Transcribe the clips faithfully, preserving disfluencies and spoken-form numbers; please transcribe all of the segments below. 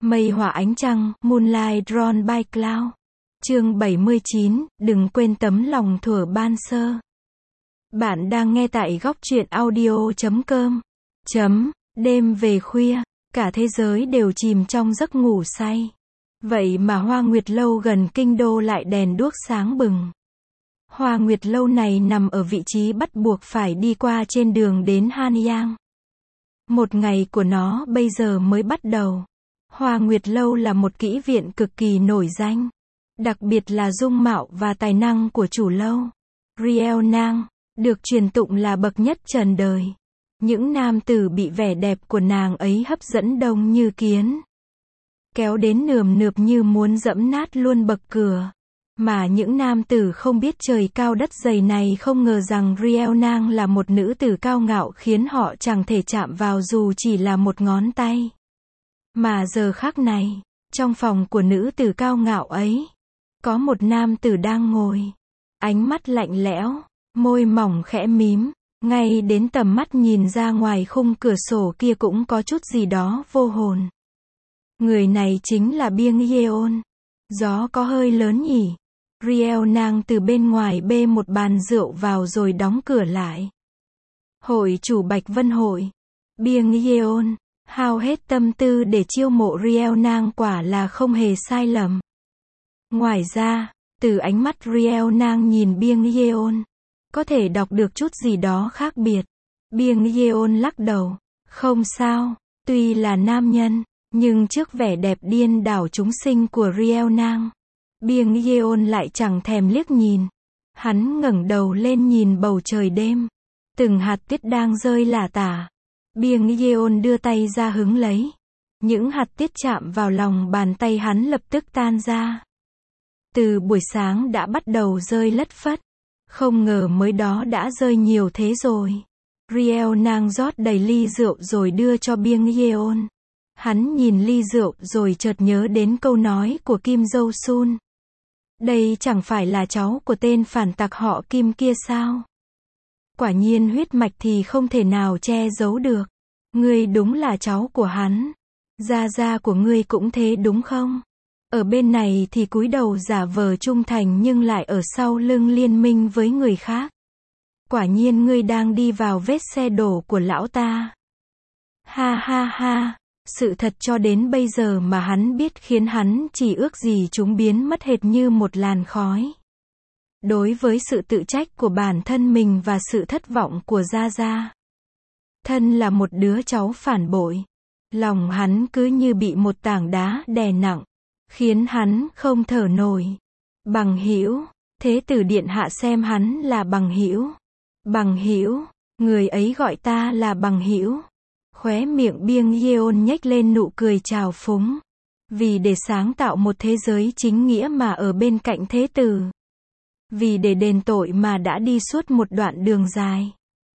Mây hòa ánh trăng, Moonlight Drawn by Cloud. Chương bảy mươi chín, đừng quên tấm lòng thuở ban sơ. Bạn đang nghe tại góc truyện audio chấm com. Chấm, đêm về khuya, cả thế giới đều chìm trong giấc ngủ say. Vậy mà Hoa Nguyệt Lâu gần kinh đô lại đèn đuốc sáng bừng. Hoa Nguyệt Lâu này nằm ở vị trí bắt buộc phải đi qua trên đường đến Hanyang. Một ngày của nó bây giờ mới bắt đầu. Hoa Nguyệt Lâu là một kỹ viện cực kỳ nổi danh. Đặc biệt là dung mạo và tài năng của chủ lâu. Riel Nang, được truyền tụng là bậc nhất trần đời. Những nam tử bị vẻ đẹp của nàng ấy hấp dẫn đông như kiến. Kéo đến nườm nượp như muốn dẫm nát luôn bậc cửa. Mà những nam tử không biết trời cao đất dày này không ngờ rằng Riel Nang là một nữ tử cao ngạo khiến họ chẳng thể chạm vào dù chỉ là một ngón tay. Mà giờ khắc này, trong phòng của nữ tử cao ngạo ấy, có một nam tử đang ngồi. Ánh mắt lạnh lẽo, môi mỏng khẽ mím, ngay đến tầm mắt nhìn ra ngoài khung cửa sổ kia cũng có chút gì đó vô hồn. Người này chính là Biêng Yeon. Gió có hơi lớn nhỉ? Riel Nang từ bên ngoài bê một bàn rượu vào rồi đóng cửa lại. Hội chủ Bạch Vân Hội. Biêng Yeon hao hết tâm tư để chiêu mộ Riel Nang quả là không hề sai lầm. Ngoài ra, từ ánh mắt Riel Nang nhìn Biêng Yeon, có thể đọc được chút gì đó khác biệt. Biêng Yeon lắc đầu, không sao, tuy là nam nhân, nhưng trước vẻ đẹp điên đảo chúng sinh của Riel Nang, Biêng Yeon lại chẳng thèm liếc nhìn. Hắn ngẩng đầu lên nhìn bầu trời đêm. Từng hạt tuyết đang rơi lả tả. Biêng Yeon đưa tay ra hứng lấy. Những hạt tuyết chạm vào lòng bàn tay hắn lập tức tan ra. Từ buổi sáng đã bắt đầu rơi lất phất. Không ngờ mới đó đã rơi nhiều thế rồi. Riel Nang rót đầy ly rượu rồi đưa cho Biêng Yeon. Hắn nhìn ly rượu rồi chợt nhớ đến câu nói của Kim Jo Sun. Đây chẳng phải là cháu của tên phản tặc họ Kim kia sao? Quả nhiên huyết mạch thì không thể nào che giấu được. Ngươi đúng là cháu của hắn. Gia gia của ngươi cũng thế đúng không? Ở bên này thì cúi đầu giả vờ trung thành nhưng lại ở sau lưng liên minh với người khác. Quả nhiên ngươi đang đi vào vết xe đổ của lão ta. Ha ha ha. Sự thật cho đến bây giờ mà hắn biết khiến hắn chỉ ước gì chúng biến mất hệt như một làn khói. Đối với sự tự trách của bản thân mình và sự thất vọng của Gia Gia. Thân là một đứa cháu phản bội. Lòng hắn cứ như bị một tảng đá đè nặng. Khiến hắn không thở nổi. Bằng hữu, thế tử điện hạ xem hắn là bằng hữu. Bằng hữu, người ấy gọi ta là bằng hữu. Khóe miệng Biêng Yeon nhếch lên nụ cười trào phúng. Vì để sáng tạo một thế giới chính nghĩa mà ở bên cạnh thế tử. Vì để đền tội mà đã đi suốt một đoạn đường dài.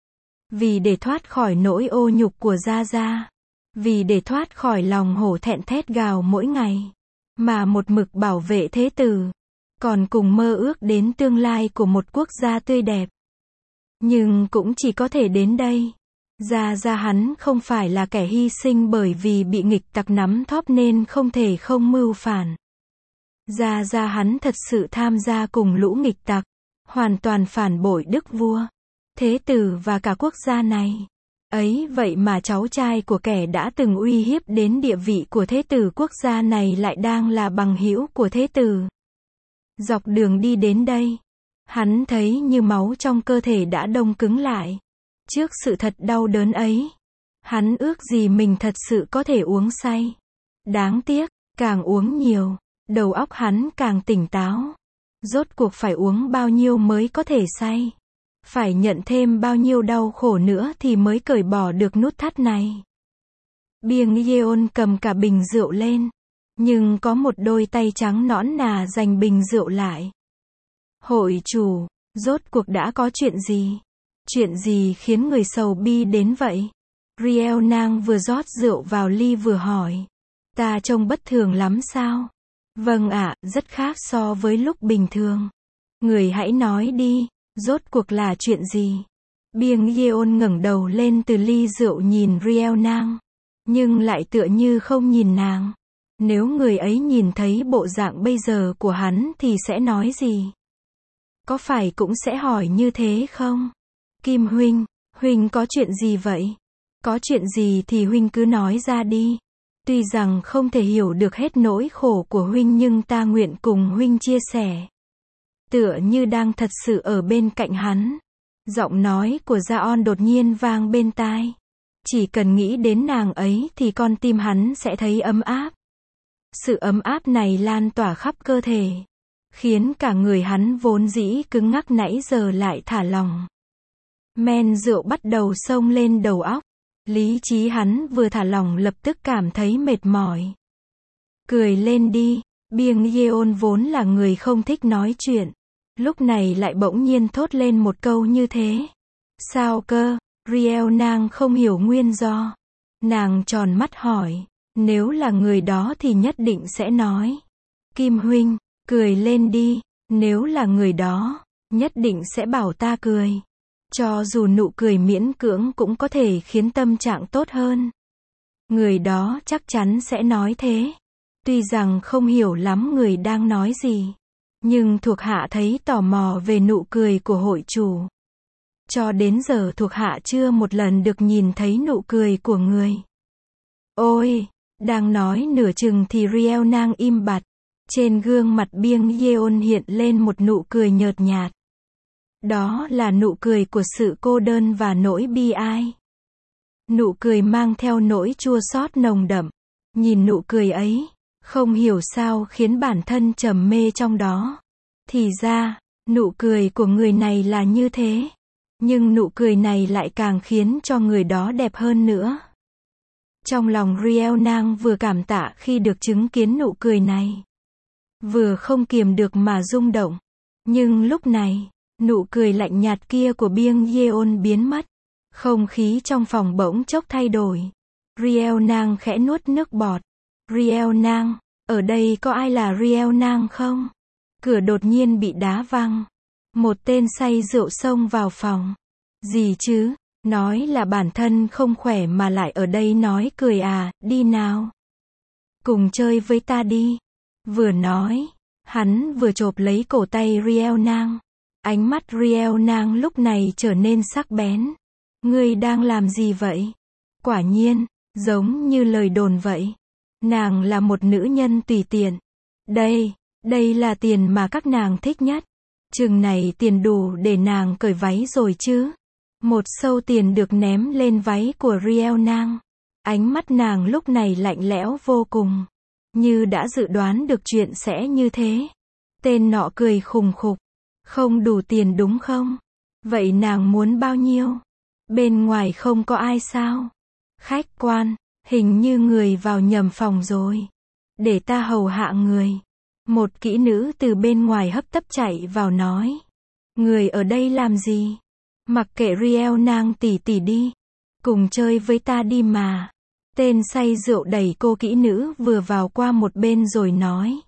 Vì để thoát khỏi nỗi ô nhục của Gia Gia. Vì để thoát khỏi lòng hổ thẹn thét gào mỗi ngày. Mà một mực bảo vệ thế tử. Còn cùng mơ ước đến tương lai của một quốc gia tươi đẹp. Nhưng cũng chỉ có thể đến đây. Gia Gia hắn không phải là kẻ hy sinh bởi vì bị nghịch tặc nắm thóp nên không thể không mưu phản. Gia Gia hắn thật sự tham gia cùng lũ nghịch tặc, hoàn toàn phản bội đức vua, thế tử và cả quốc gia này. Ấy vậy mà cháu trai của kẻ đã từng uy hiếp đến địa vị của thế tử quốc gia này lại đang là bằng hữu của thế tử. Dọc đường đi đến đây, hắn thấy như máu trong cơ thể đã đông cứng lại. Trước sự thật đau đớn ấy, hắn ước gì mình thật sự có thể uống say. Đáng tiếc, càng uống nhiều, đầu óc hắn càng tỉnh táo. Rốt cuộc phải uống bao nhiêu mới có thể say? Phải nhận thêm bao nhiêu đau khổ nữa thì mới cởi bỏ được nút thắt này? Biêng Yeon cầm cả bình rượu lên, nhưng có một đôi tay trắng nõn nà giành bình rượu lại. Hội chủ, rốt cuộc đã có chuyện gì? Chuyện gì khiến người sầu bi đến vậy? Riel Nang vừa rót rượu vào ly vừa hỏi. Ta trông bất thường lắm sao? Vâng ạ, rất khác so với lúc bình thường. Người hãy nói đi, rốt cuộc là chuyện gì? Biêng Yeon ngẩng đầu lên từ ly rượu nhìn Riel Nang. Nhưng lại tựa như không nhìn nàng. Nếu người ấy nhìn thấy bộ dạng bây giờ của hắn thì sẽ nói gì? Có phải cũng sẽ hỏi như thế không? Kim huynh, huynh có chuyện gì vậy? Có chuyện gì thì huynh cứ nói ra đi. Tuy rằng không thể hiểu được hết nỗi khổ của huynh nhưng ta nguyện cùng huynh chia sẻ. Tựa như đang thật sự ở bên cạnh hắn. Giọng nói của Gia-on đột nhiên vang bên tai. Chỉ cần nghĩ đến nàng ấy thì con tim hắn sẽ thấy ấm áp. Sự ấm áp này lan tỏa khắp cơ thể, khiến cả người hắn vốn dĩ cứng ngắc nãy giờ lại thả lỏng. Men rượu bắt đầu xông lên đầu óc. Lý trí hắn vừa thả lỏng lập tức cảm thấy mệt mỏi. Cười lên đi. Biêng Yeon vốn là người không thích nói chuyện. Lúc này lại bỗng nhiên thốt lên một câu như thế. Sao cơ? Riel nàng không hiểu nguyên do. Nàng tròn mắt hỏi. Nếu là người đó thì nhất định sẽ nói. Kim huynh, cười lên đi. Nếu là người đó, nhất định sẽ bảo ta cười. Cho dù nụ cười miễn cưỡng cũng có thể khiến tâm trạng tốt hơn. Người đó chắc chắn sẽ nói thế. Tuy rằng không hiểu lắm người đang nói gì, nhưng thuộc hạ thấy tò mò về nụ cười của hội chủ. Cho đến giờ thuộc hạ chưa một lần được nhìn thấy nụ cười của người. Ôi, đang nói nửa chừng thì Riel nang im bặt. Trên gương mặt Biêng Yeon hiện lên một nụ cười nhợt nhạt. Đó là nụ cười của sự cô đơn và nỗi bi ai. Nụ cười mang theo nỗi chua xót nồng đậm. Nhìn nụ cười ấy, không hiểu sao khiến bản thân trầm mê trong đó. Thì ra, nụ cười của người này là như thế. Nhưng nụ cười này lại càng khiến cho người đó đẹp hơn nữa. Trong lòng Riel nang vừa cảm tạ khi được chứng kiến nụ cười này, vừa không kiềm được mà rung động. Nhưng lúc này, nụ cười lạnh nhạt kia của Biêng Yeon biến mất. Không khí trong phòng bỗng chốc thay đổi. Riel nang khẽ nuốt nước bọt. Riel nang, ở đây có ai là Riel nang không? Cửa đột nhiên bị đá văng. Một tên say rượu xông vào phòng. Gì chứ? Nói là bản thân không khỏe mà lại ở đây nói cười à, đi nào. Cùng chơi với ta đi. Vừa nói, hắn vừa chộp lấy cổ tay Riel nang. Ánh mắt Riel nang lúc này trở nên sắc bén. Ngươi đang làm gì vậy? Quả nhiên, giống như lời đồn vậy. Nàng là một nữ nhân tùy tiện. Đây, đây là tiền mà các nàng thích nhất. Chừng này tiền đủ để nàng cởi váy rồi chứ. Một xâu tiền được ném lên váy của Riel nang. Ánh mắt nàng lúc này lạnh lẽo vô cùng. Như đã dự đoán được chuyện sẽ như thế. Tên nọ cười khùng khục. Không đủ tiền đúng không? Vậy nàng muốn bao nhiêu? Bên ngoài không có ai sao? Khách quan, hình như người vào nhầm phòng rồi. Để ta hầu hạ người. Một kỹ nữ từ bên ngoài hấp tấp chạy vào nói. Người ở đây làm gì? Mặc kệ Riel nang tỉ tỉ đi. Cùng chơi với ta đi mà. Tên say rượu đẩy cô kỹ nữ vừa vào qua một bên rồi nói.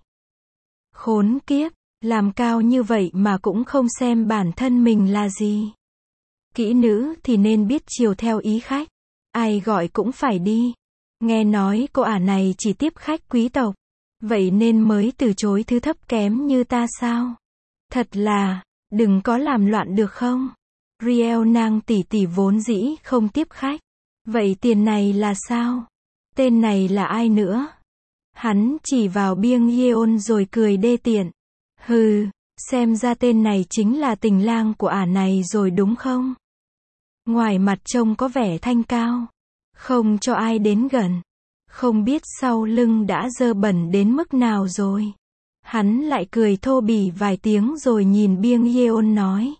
Khốn kiếp, làm cao như vậy mà cũng không xem bản thân mình là gì. Kỹ nữ thì nên biết chiều theo ý khách. Ai gọi cũng phải đi. Nghe nói cô ả này chỉ tiếp khách quý tộc. Vậy nên mới từ chối thứ thấp kém như ta sao? Thật là, đừng có làm loạn được không? Riel nang tỷ tỷ vốn dĩ không tiếp khách. Vậy tiền này là sao? Tên này là ai nữa? Hắn chỉ vào Biêng Yeon rồi cười đê tiện. Hừ, xem ra tên này chính là tình lang của ả này rồi đúng không? Ngoài mặt trông có vẻ thanh cao. Không cho ai đến gần. Không biết sau lưng đã dơ bẩn đến mức nào rồi. Hắn lại cười thô bỉ vài tiếng rồi nhìn Biêng Yeon nói.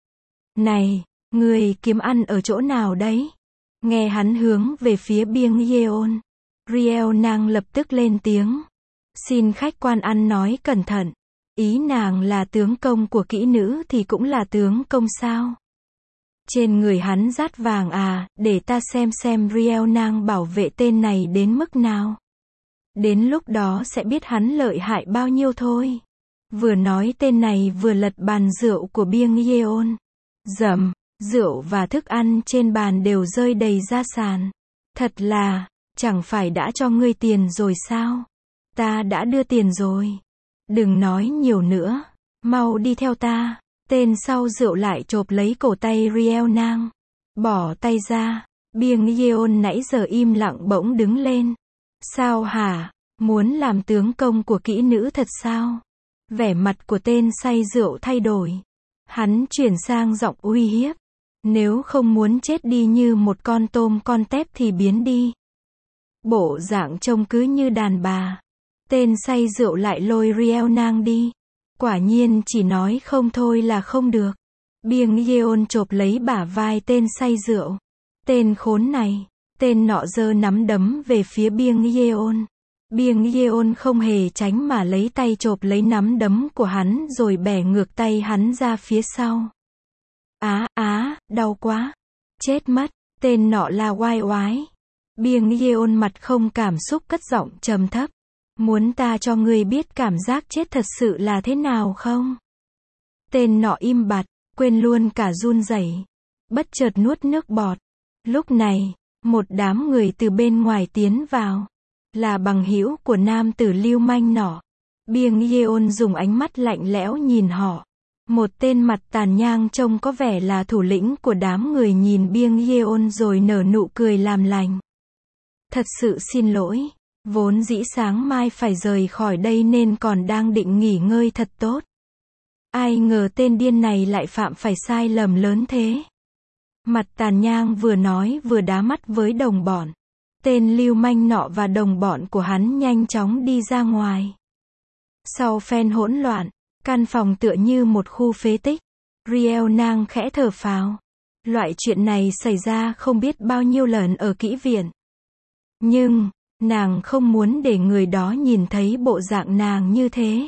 Này, người kiếm ăn ở chỗ nào đấy? Nghe hắn hướng về phía Biêng Yeon. Riel nang lập tức lên tiếng. Xin khách quan ăn nói cẩn thận. Ý nàng là tướng công của kỹ nữ thì cũng là tướng công sao? Trên người hắn rát vàng à, để ta xem xem Riel nang bảo vệ tên này đến mức nào. Đến lúc đó sẽ biết hắn lợi hại bao nhiêu thôi. Vừa nói tên này vừa lật bàn rượu của Biêng Yeon. Dầm, rượu và thức ăn trên bàn đều rơi đầy ra sàn. Thật là, chẳng phải đã cho ngươi tiền rồi sao? Ta đã đưa tiền rồi. Đừng nói nhiều nữa. Mau đi theo ta. Tên sau rượu lại chộp lấy cổ tay Riel Nang. Bỏ tay ra. Biêng Yeon nãy giờ im lặng bỗng đứng lên. Sao hả? Muốn làm tướng công của kỹ nữ thật sao? Vẻ mặt của tên say rượu thay đổi. Hắn chuyển sang giọng uy hiếp. Nếu không muốn chết đi như một con tôm con tép thì biến đi. Bộ dạng trông cứ như đàn bà. Tên say rượu lại lôi Riel Nang đi. Quả nhiên chỉ nói không thôi là không được. Biêng Yeon chộp lấy bả vai tên say rượu. Tên khốn này. Tên nọ giơ nắm đấm về phía Biêng Yeon. Biêng Yeon không hề tránh mà lấy tay chộp lấy nắm đấm của hắn rồi bẻ ngược tay hắn ra phía sau. Á á, đau quá. Chết mất. Tên nọ la oai oái. Biêng Yeon mặt không cảm xúc cất giọng trầm thấp. Muốn ta cho ngươi biết cảm giác chết thật sự là thế nào không? Tên nọ im bặt, quên luôn cả run rẩy, bất chợt nuốt nước bọt. Lúc này, một đám người từ bên ngoài tiến vào. Là bằng hữu của nam tử lưu manh nọ. Biêng Yeon dùng ánh mắt lạnh lẽo nhìn họ. Một tên mặt tàn nhang trông có vẻ là thủ lĩnh của đám người nhìn Biêng Yeon rồi nở nụ cười làm lành. Thật sự xin lỗi. Vốn dĩ sáng mai phải rời khỏi đây nên còn đang định nghỉ ngơi thật tốt. Ai ngờ tên điên này lại phạm phải sai lầm lớn thế. Mặt tàn nhang vừa nói vừa đá mắt với đồng bọn. Tên lưu manh nọ và đồng bọn của hắn nhanh chóng đi ra ngoài. Sau phen hỗn loạn, căn phòng tựa như một khu phế tích. Riel Nang khẽ thở phào. Loại chuyện này xảy ra không biết bao nhiêu lần ở kỹ viện. Nhưng, nàng không muốn để người đó nhìn thấy bộ dạng nàng như thế.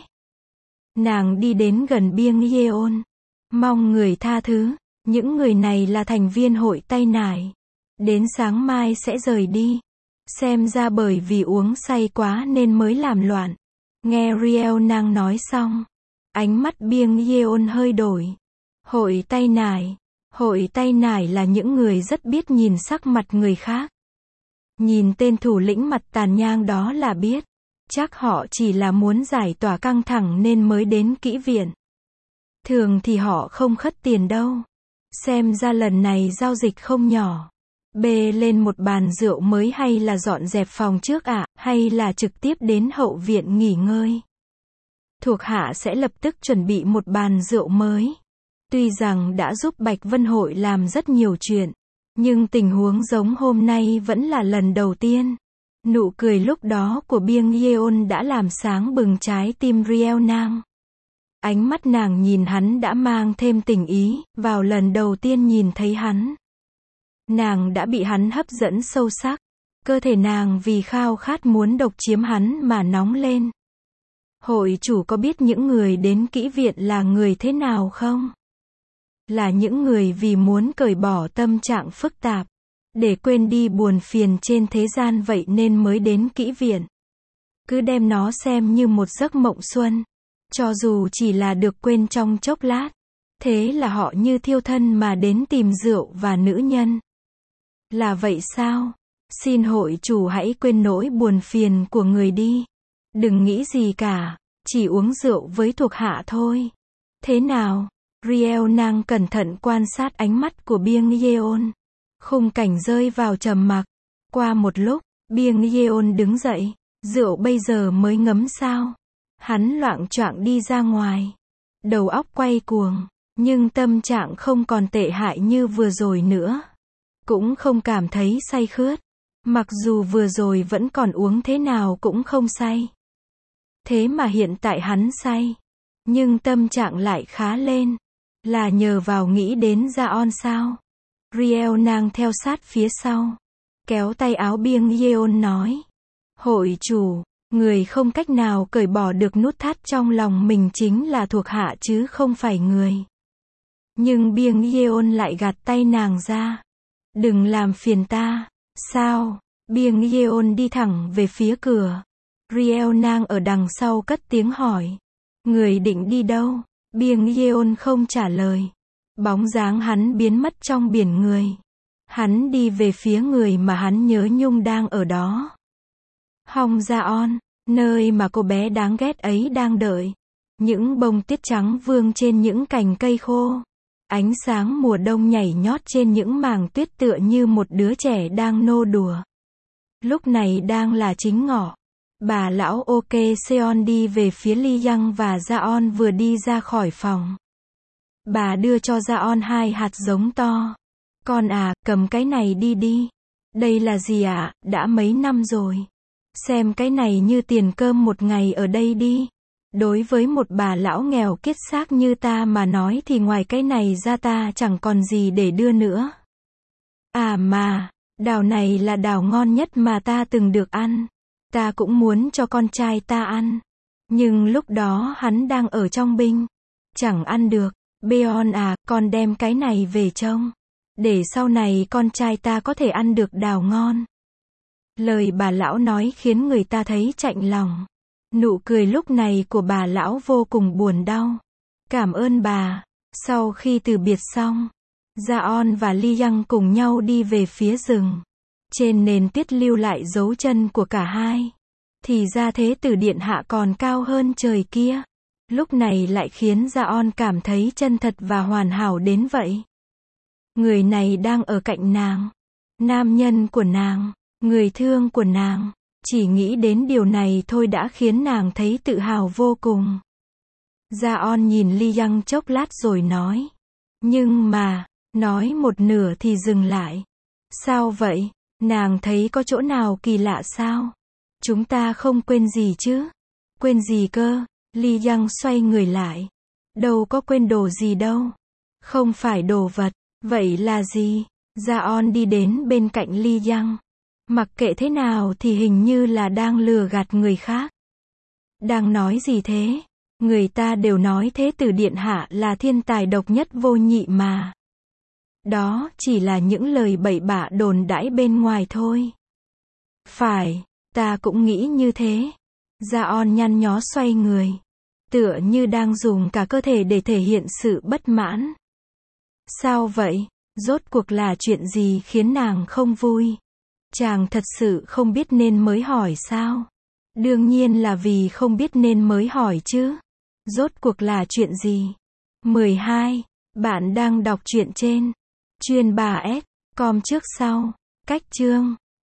Nàng đi đến gần Biêng Yeon. Mong người tha thứ. Những người này là thành viên hội tay nải. Đến sáng mai sẽ rời đi. Xem ra bởi vì uống say quá nên mới làm loạn. Nghe Riel Nang nói xong. Ánh mắt Biêng Yeon hơi đổi. Hội tay nải. Hội tay nải là những người rất biết nhìn sắc mặt người khác. Nhìn tên thủ lĩnh mặt tàn nhang đó là biết. Chắc họ chỉ là muốn giải tỏa căng thẳng nên mới đến kỹ viện. Thường thì họ không khất tiền đâu. Xem ra lần này giao dịch không nhỏ. Bê lên một bàn rượu mới hay là dọn dẹp phòng trước ạ, à, hay là trực tiếp đến hậu viện nghỉ ngơi. Thuộc hạ sẽ lập tức chuẩn bị một bàn rượu mới. Tuy rằng đã giúp Bạch Vân Hội làm rất nhiều chuyện. Nhưng tình huống giống hôm nay vẫn là lần đầu tiên. Nụ cười lúc đó của Biêng Yeon đã làm sáng bừng trái tim Riel Nang. Ánh mắt nàng nhìn hắn đã mang thêm tình ý, vào lần đầu tiên nhìn thấy hắn. Nàng đã bị hắn hấp dẫn sâu sắc. Cơ thể nàng vì khao khát muốn độc chiếm hắn mà nóng lên. Hội chủ có biết những người đến kỹ viện là người thế nào không? Là những người vì muốn cởi bỏ tâm trạng phức tạp, để quên đi buồn phiền trên thế gian vậy nên mới đến kỹ viện. Cứ đem nó xem như một giấc mộng xuân, cho dù chỉ là được quên trong chốc lát. Thế là họ như thiêu thân mà đến tìm rượu và nữ nhân. Là vậy sao? Xin hội chủ hãy quên nỗi buồn phiền của người đi. Đừng nghĩ gì cả, chỉ uống rượu với thuộc hạ thôi. Thế nào? Riel Nang cẩn thận quan sát ánh mắt của Biêng Yeon. Khung cảnh rơi vào trầm mặc. Qua một lúc, Biêng Yeon đứng dậy. Rượu bây giờ mới ngấm sao? Hắn loạng choạng đi ra ngoài. Đầu óc quay cuồng. Nhưng tâm trạng không còn tệ hại như vừa rồi nữa. Cũng không cảm thấy say khướt. Mặc dù vừa rồi vẫn còn uống thế nào cũng không say. Thế mà hiện tại hắn say. Nhưng tâm trạng lại khá lên. Là nhờ vào nghĩ đến Ra-on sao? Riel Nang theo sát phía sau. Kéo tay áo Biêng Yeon nói. Hội chủ, người không cách nào cởi bỏ được nút thắt trong lòng mình chính là thuộc hạ chứ không phải người. Nhưng Biêng Yeon lại gạt tay nàng ra. Đừng làm phiền ta. Sao? Biêng Yeon đi thẳng về phía cửa. Riel Nang ở đằng sau cất tiếng hỏi. Người định đi đâu? Biêng Yeon không trả lời. Bóng dáng hắn biến mất trong biển người. Hắn đi về phía người mà hắn nhớ nhung đang ở đó. Hong Ra-on. nơi mà cô bé đáng ghét ấy đang đợi. Những bông tuyết trắng vương trên những cành cây khô. Ánh sáng mùa đông nhảy nhót trên những mảng tuyết tựa như một đứa trẻ đang nô đùa. Lúc này đang là chính ngọ. Bà lão Ok Seon đi về phía Lee Young và Jaon vừa đi ra khỏi phòng. Bà đưa cho Jaon hai hạt giống to. Con à, cầm cái này đi đi. Đây là gì ạ? À? Đã mấy năm rồi. Xem cái này như tiền cơm một ngày ở đây đi. Đối với một bà lão nghèo kiết xác như ta mà nói thì ngoài cái này ra ta chẳng còn gì để đưa nữa. À mà, đào này là đào ngon nhất mà ta từng được ăn. Ta cũng muốn cho con trai ta ăn. Nhưng lúc đó hắn đang ở trong binh. Chẳng ăn được. Beon à, con đem cái này về trông. Để sau này con trai ta có thể ăn được đào ngon. Lời bà lão nói khiến người ta thấy chạnh lòng. Nụ cười lúc này của bà lão vô cùng buồn đau. Cảm ơn bà. Sau khi từ biệt xong, Jaon và Lee Young cùng nhau đi về phía rừng. Trên nền tuyết lưu lại dấu chân của cả hai. Thì ra thế tử điện hạ còn cao hơn trời kia. Lúc này lại khiến Jaon cảm thấy chân thật và hoàn hảo đến vậy. Người này đang ở cạnh nàng. Nam nhân của nàng. Người thương của nàng. Chỉ nghĩ đến điều này thôi đã khiến nàng thấy tự hào vô cùng. Jaon nhìn Lee Young chốc lát rồi nói. Nhưng mà, nói một nửa thì dừng lại. Sao vậy? Nàng thấy có chỗ nào kỳ lạ sao? Chúng ta không quên gì chứ? Quên gì cơ? Lee Young xoay người lại. Đâu có quên đồ gì đâu. Không phải đồ vật. Vậy là gì? Jaon đi đến bên cạnh Lee Young. Mặc kệ thế nào thì hình như là đang lừa gạt người khác. Đang nói gì thế? Người ta đều nói thế tử điện hạ là thiên tài độc nhất vô nhị mà. Đó chỉ là những lời bậy bạ đồn đãi bên ngoài thôi. Phải, ta cũng nghĩ như thế. Jaon nhăn nhó xoay người. Tựa như đang dùng cả cơ thể để thể hiện sự bất mãn. Sao vậy? Rốt cuộc là chuyện gì khiến nàng không vui? Chàng thật sự không biết nên mới hỏi sao? Đương nhiên là vì không biết nên mới hỏi chứ. Rốt cuộc là chuyện gì? mười hai. Bạn đang đọc truyện trên chuyên ba S com trước sau. Cách chương